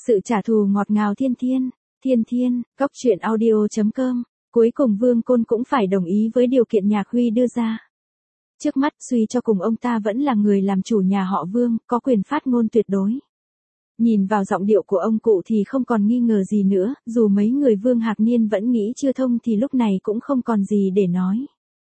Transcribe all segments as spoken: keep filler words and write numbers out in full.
Sự trả thù ngọt ngào thiên thiên, thiên thiên, góc truyện audio.com. Cuối cùng Vương Côn cũng phải đồng ý với điều kiện Nhạc Huy đưa ra. Trước mắt suy cho cùng ông ta vẫn là người làm chủ nhà họ Vương, có quyền phát ngôn tuyệt đối. Nhìn vào giọng điệu của ông cụ thì không còn nghi ngờ gì nữa, dù mấy người Vương Hạc Niên vẫn nghĩ chưa thông thì lúc này cũng không còn gì để nói.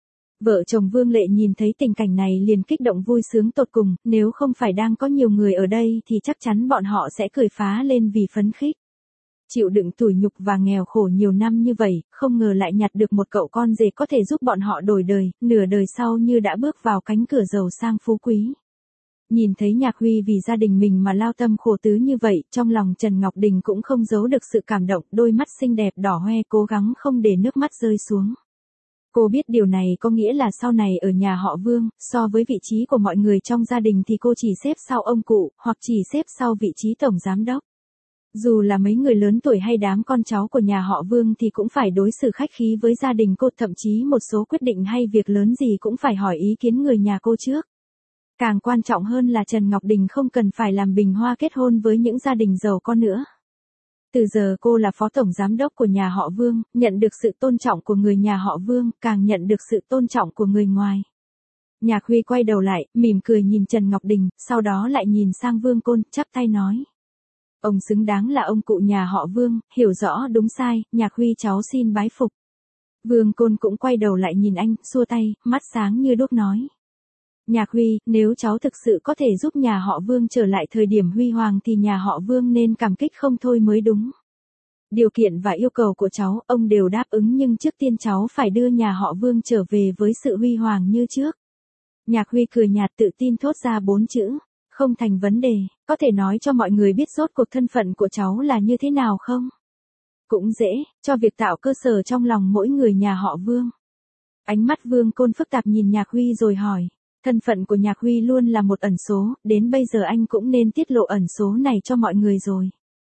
Vợ chồng Vương Lệ nhìn thấy tình cảnh này liền kích động vui sướng tột cùng, nếu không phải đang có nhiều người ở đây thì chắc chắn bọn họ sẽ cười phá lên vì phấn khích. Chịu đựng tủi nhục và nghèo khổ nhiều năm như vậy, không ngờ lại nhặt được một cậu con rể có thể giúp bọn họ đổi đời, nửa đời sau như đã bước vào cánh cửa giàu sang phú quý. Nhìn thấy Nhạc Huy vì gia đình mình mà lao tâm khổ tứ như vậy, trong lòng Trần Ngọc Đình cũng không giấu được sự cảm động, đôi mắt xinh đẹp đỏ hoe cố gắng không để nước mắt rơi xuống. Cô biết điều này có nghĩa là sau này ở nhà họ Vương, so với vị trí của mọi người trong gia đình thì cô chỉ xếp sau ông cụ, hoặc chỉ xếp sau vị trí tổng giám đốc. Dù là mấy người lớn tuổi hay đám con cháu của nhà họ Vương thì cũng phải đối xử khách khí với gia đình cô, thậm chí một số quyết định hay việc lớn gì cũng phải hỏi ý kiến người nhà cô trước. Càng quan trọng hơn là Trần Ngọc Đình không cần phải làm bình hoa kết hôn với những gia đình giàu có nữa. Từ giờ cô là phó tổng giám đốc của nhà họ Vương, nhận được sự tôn trọng của người nhà họ Vương, càng nhận được sự tôn trọng của người ngoài. Nhạc Huy quay đầu lại, mỉm cười nhìn Trần Ngọc Đình, sau đó lại nhìn sang Vương Côn, chắp tay nói. Ông xứng đáng là ông cụ nhà họ Vương, hiểu rõ đúng sai, Nhạc Huy cháu xin bái phục. Vương Côn cũng quay đầu lại nhìn anh, xua tay, mắt sáng như đuốc nói. Nhạc Huy, nếu cháu thực sự có thể giúp nhà họ Vương trở lại thời điểm huy hoàng thì nhà họ Vương nên cảm kích không thôi mới đúng. Điều kiện và yêu cầu của cháu, ông đều đáp ứng nhưng trước tiên cháu phải đưa nhà họ Vương trở về với sự huy hoàng như trước. Nhạc Huy cười nhạt tự tin thốt ra bốn chữ, không thành vấn đề, có thể nói cho mọi người biết rốt cuộc thân phận của cháu là như thế nào không? Cũng dễ, cho việc tạo cơ sở trong lòng mỗi người nhà họ Vương. Ánh mắt Vương Côn phức tạp nhìn Nhạc Huy rồi hỏi. Thân phận của Nhạc Huy luôn là một ẩn số, đến bây giờ anh cũng nên tiết lộ ẩn số này cho mọi người rồi.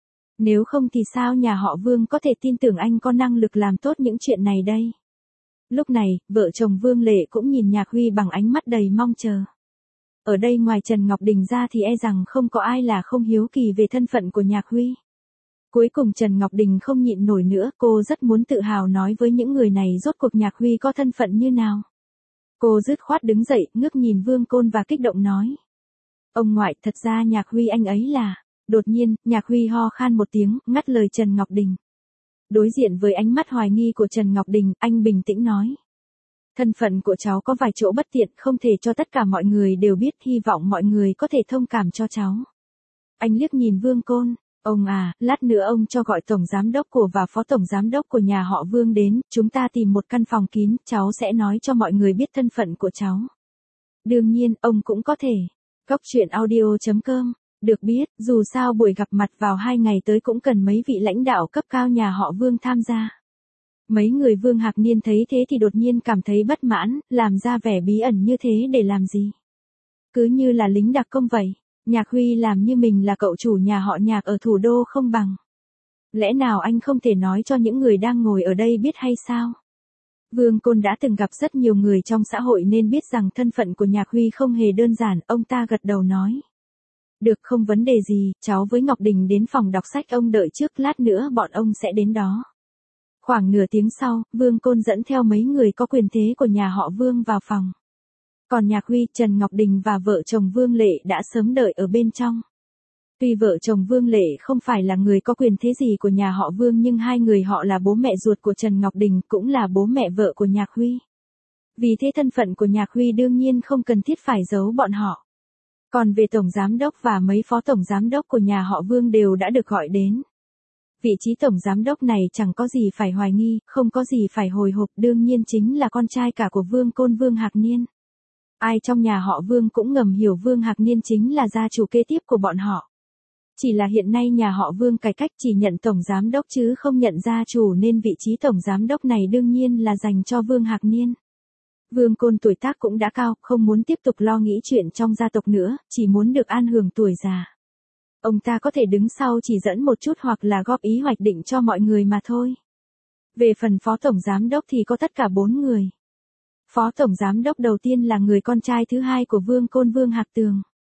Nếu không thì sao nhà họ Vương có thể tin tưởng anh có năng lực làm tốt những chuyện này đây? Lúc này, vợ chồng Vương Lệ cũng nhìn Nhạc Huy bằng ánh mắt đầy mong chờ. Ở đây ngoài Trần Ngọc Đình ra thì e rằng không có ai là không hiếu kỳ về thân phận của Nhạc Huy. Cuối cùng Trần Ngọc Đình không nhịn nổi nữa, cô rất muốn tự hào nói với những người này rốt cuộc Nhạc Huy có thân phận như nào. Cô dứt khoát đứng dậy, ngước nhìn Vương Côn và kích động nói. Ông ngoại, thật ra Nhạc Huy anh ấy là... Đột nhiên, Nhạc Huy ho khan một tiếng, ngắt lời Trần Ngọc Đình. Đối diện với ánh mắt hoài nghi của Trần Ngọc Đình, anh bình tĩnh nói. Thân phận của cháu có vài chỗ bất tiện, không thể cho tất cả mọi người đều biết, hy vọng mọi người có thể thông cảm cho cháu. Anh liếc nhìn Vương Côn. Ông à, lát nữa ông cho gọi tổng giám đốc của và phó tổng giám đốc của nhà họ Vương đến, chúng ta tìm một căn phòng kín, cháu sẽ nói cho mọi người biết thân phận của cháu. Đương nhiên, ông cũng có thể. Góc truyện audio.com. Được biết, dù sao buổi gặp mặt vào hai ngày tới cũng cần mấy vị lãnh đạo cấp cao nhà họ Vương tham gia. Mấy người Vương Hạc Niên thấy thế thì đột nhiên cảm thấy bất mãn, làm ra vẻ bí ẩn như thế để làm gì? Cứ như là lính đặc công vậy. Nhạc Huy làm như mình là cậu chủ nhà họ Nhạc ở thủ đô không bằng. Lẽ nào anh không thể nói cho những người đang ngồi ở đây biết hay sao? Vương Côn đã từng gặp rất nhiều người trong xã hội nên biết rằng thân phận của Nhạc Huy không hề đơn giản, ông ta gật đầu nói. Được, không vấn đề gì, cháu với Ngọc Đình đến phòng đọc sách ông đợi trước, lát nữa bọn ông sẽ đến đó. Khoảng nửa tiếng sau, Vương Côn dẫn theo mấy người có quyền thế của nhà họ Vương vào phòng. Còn Nhạc Huy, Trần Ngọc Đình và vợ chồng Vương Lệ đã sớm đợi ở bên trong. Tuy vợ chồng Vương Lệ không phải là người có quyền thế gì của nhà họ Vương nhưng hai người họ là bố mẹ ruột của Trần Ngọc Đình, cũng là bố mẹ vợ của Nhạc Huy. Vì thế thân phận của Nhạc Huy đương nhiên không cần thiết phải giấu bọn họ. Còn về tổng giám đốc và mấy phó tổng giám đốc của nhà họ Vương đều đã được gọi đến. Vị trí tổng giám đốc này chẳng có gì phải hoài nghi, không có gì phải hồi hộp, đương nhiên chính là con trai cả của Vương Côn, Vương Hạc Niên. Ai trong nhà họ Vương cũng ngầm hiểu Vương Hạc Niên chính là gia chủ kế tiếp của bọn họ. Chỉ là hiện nay nhà họ Vương cải cách chỉ nhận tổng giám đốc chứ không nhận gia chủ nên vị trí tổng giám đốc này đương nhiên là dành cho Vương Hạc Niên. Vương Côn tuổi tác cũng đã cao, không muốn tiếp tục lo nghĩ chuyện trong gia tộc nữa, chỉ muốn được an hưởng tuổi già. Ông ta có thể đứng sau chỉ dẫn một chút hoặc là góp ý hoạch định cho mọi người mà thôi. Về phần phó tổng giám đốc thì có tất cả bốn người. Phó tổng giám đốc đầu tiên là người con trai thứ hai của Vương Côn, Vương Hạc Tường.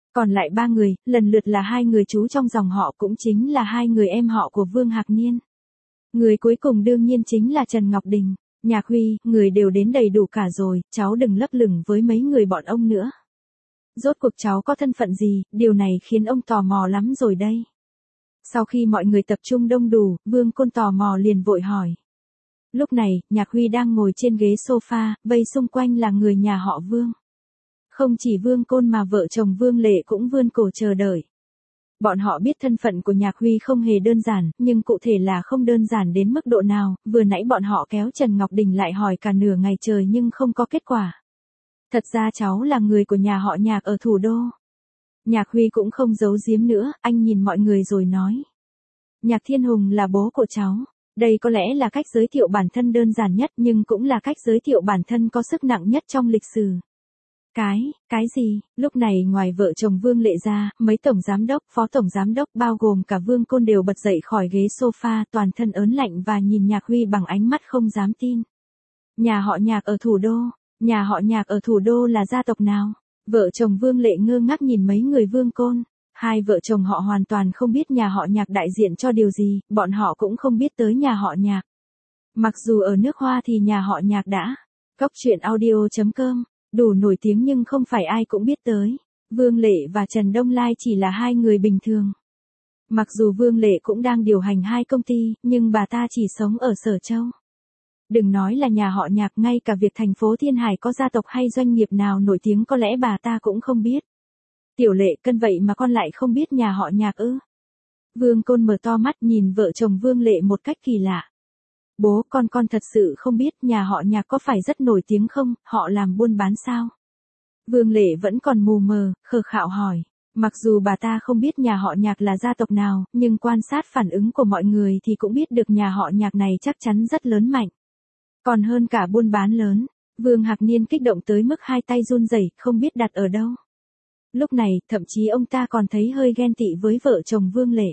Còn lại ba người, lần lượt là hai người chú trong dòng họ cũng chính là hai người em họ của Vương Hạc Niên. Người cuối cùng đương nhiên chính là Trần Ngọc Đình. Nhạc Huy, người đều đến đầy đủ cả rồi, cháu đừng lấp lửng với mấy người bọn ông nữa. Rốt cuộc cháu có thân phận gì, điều này khiến ông tò mò lắm rồi đây. Sau khi mọi người tập trung đông đủ, Vương Côn tò mò liền vội hỏi. Lúc này, Nhạc Huy đang ngồi trên ghế sofa, vây xung quanh là người nhà họ Vương. Không chỉ Vương Côn mà vợ chồng Vương Lệ cũng vươn cổ chờ đợi. Bọn họ biết thân phận của Nhạc Huy không hề đơn giản, nhưng cụ thể là không đơn giản đến mức độ nào, vừa nãy bọn họ kéo Trần Ngọc Đình lại hỏi cả nửa ngày trời nhưng không có kết quả. Thật ra cháu là người của nhà họ Nhạc ở thủ đô. Nhạc Huy cũng không giấu giếm nữa, anh nhìn mọi người rồi nói. Nhạc Thiên Hùng là bố của cháu. Đây có lẽ là cách giới thiệu bản thân đơn giản nhất nhưng cũng là cách giới thiệu bản thân có sức nặng nhất trong lịch sử. Cái, cái gì? Lúc này ngoài vợ chồng Vương Lệ ra, mấy tổng giám đốc, phó tổng giám đốc bao gồm cả Vương Côn đều bật dậy khỏi ghế sofa, toàn thân ớn lạnh và nhìn Nhạc Huy bằng ánh mắt không dám tin. Nhà họ Nhạc ở thủ đô, nhà họ Nhạc ở thủ đô là gia tộc nào? Vợ chồng Vương Lệ ngơ ngác nhìn mấy người Vương Côn. Hai vợ chồng họ hoàn toàn không biết nhà họ Nhạc đại diện cho điều gì, bọn họ cũng không biết tới nhà họ Nhạc. Mặc dù ở nước Hoa thì nhà họ Nhạc đã. Cốc truyện audio chấm com, đủ nổi tiếng nhưng không phải ai cũng biết tới. Vương Lệ và Trần Đông Lai chỉ là hai người bình thường. Mặc dù Vương Lệ cũng đang điều hành hai công ty, nhưng bà ta chỉ sống ở Sở Châu. Đừng nói là nhà họ Nhạc, ngay cả việc thành phố Thiên Hải có gia tộc hay doanh nghiệp nào nổi tiếng có lẽ bà ta cũng không biết. Tiểu Lệ, cân vậy mà con lại không biết nhà họ Nhạc ư? Vương Côn mở to mắt nhìn vợ chồng Vương Lệ một cách kỳ lạ. Bố, con con thật sự không biết nhà họ Nhạc có phải rất nổi tiếng không, họ làm buôn bán sao? Vương Lệ vẫn còn mù mờ, khờ khạo hỏi. Mặc dù bà ta không biết nhà họ Nhạc là gia tộc nào, nhưng quan sát phản ứng của mọi người thì cũng biết được nhà họ Nhạc này chắc chắn rất lớn mạnh. Còn hơn cả buôn bán lớn. Vương Hạc Niên kích động tới mức hai tay run rẩy, không biết đặt ở đâu. Lúc này, thậm chí ông ta còn thấy hơi ghen tị với vợ chồng Vương Lệ.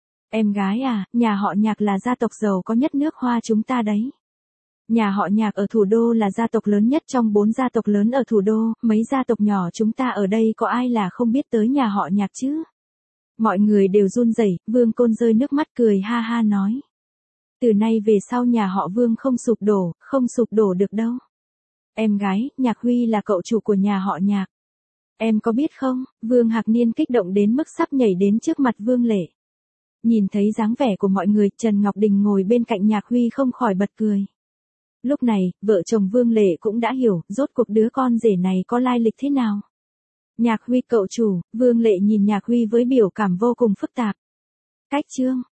Em gái à, nhà họ Nhạc là gia tộc giàu có nhất nước Hoa chúng ta đấy. Nhà họ Nhạc ở thủ đô là gia tộc lớn nhất trong bốn gia tộc lớn ở thủ đô, mấy gia tộc nhỏ chúng ta ở đây có ai là không biết tới nhà họ Nhạc chứ? Mọi người đều run rẩy, Vương Côn rơi nước mắt cười ha ha nói. Từ nay về sau nhà họ Vương không sụp đổ, không sụp đổ được đâu. Em gái, Nhạc Huy là cậu chủ của nhà họ Nhạc. Em có biết không, Vương Hạc Niên kích động đến mức sắp nhảy đến trước mặt Vương Lệ. Nhìn thấy dáng vẻ của mọi người, Trần Ngọc Đình ngồi bên cạnh Nhạc Huy không khỏi bật cười. Lúc này, vợ chồng Vương Lệ cũng đã hiểu, rốt cuộc đứa con rể này có lai lịch thế nào. Nhạc Huy cậu chủ, Vương Lệ nhìn Nhạc Huy với biểu cảm vô cùng phức tạp. Cách chương.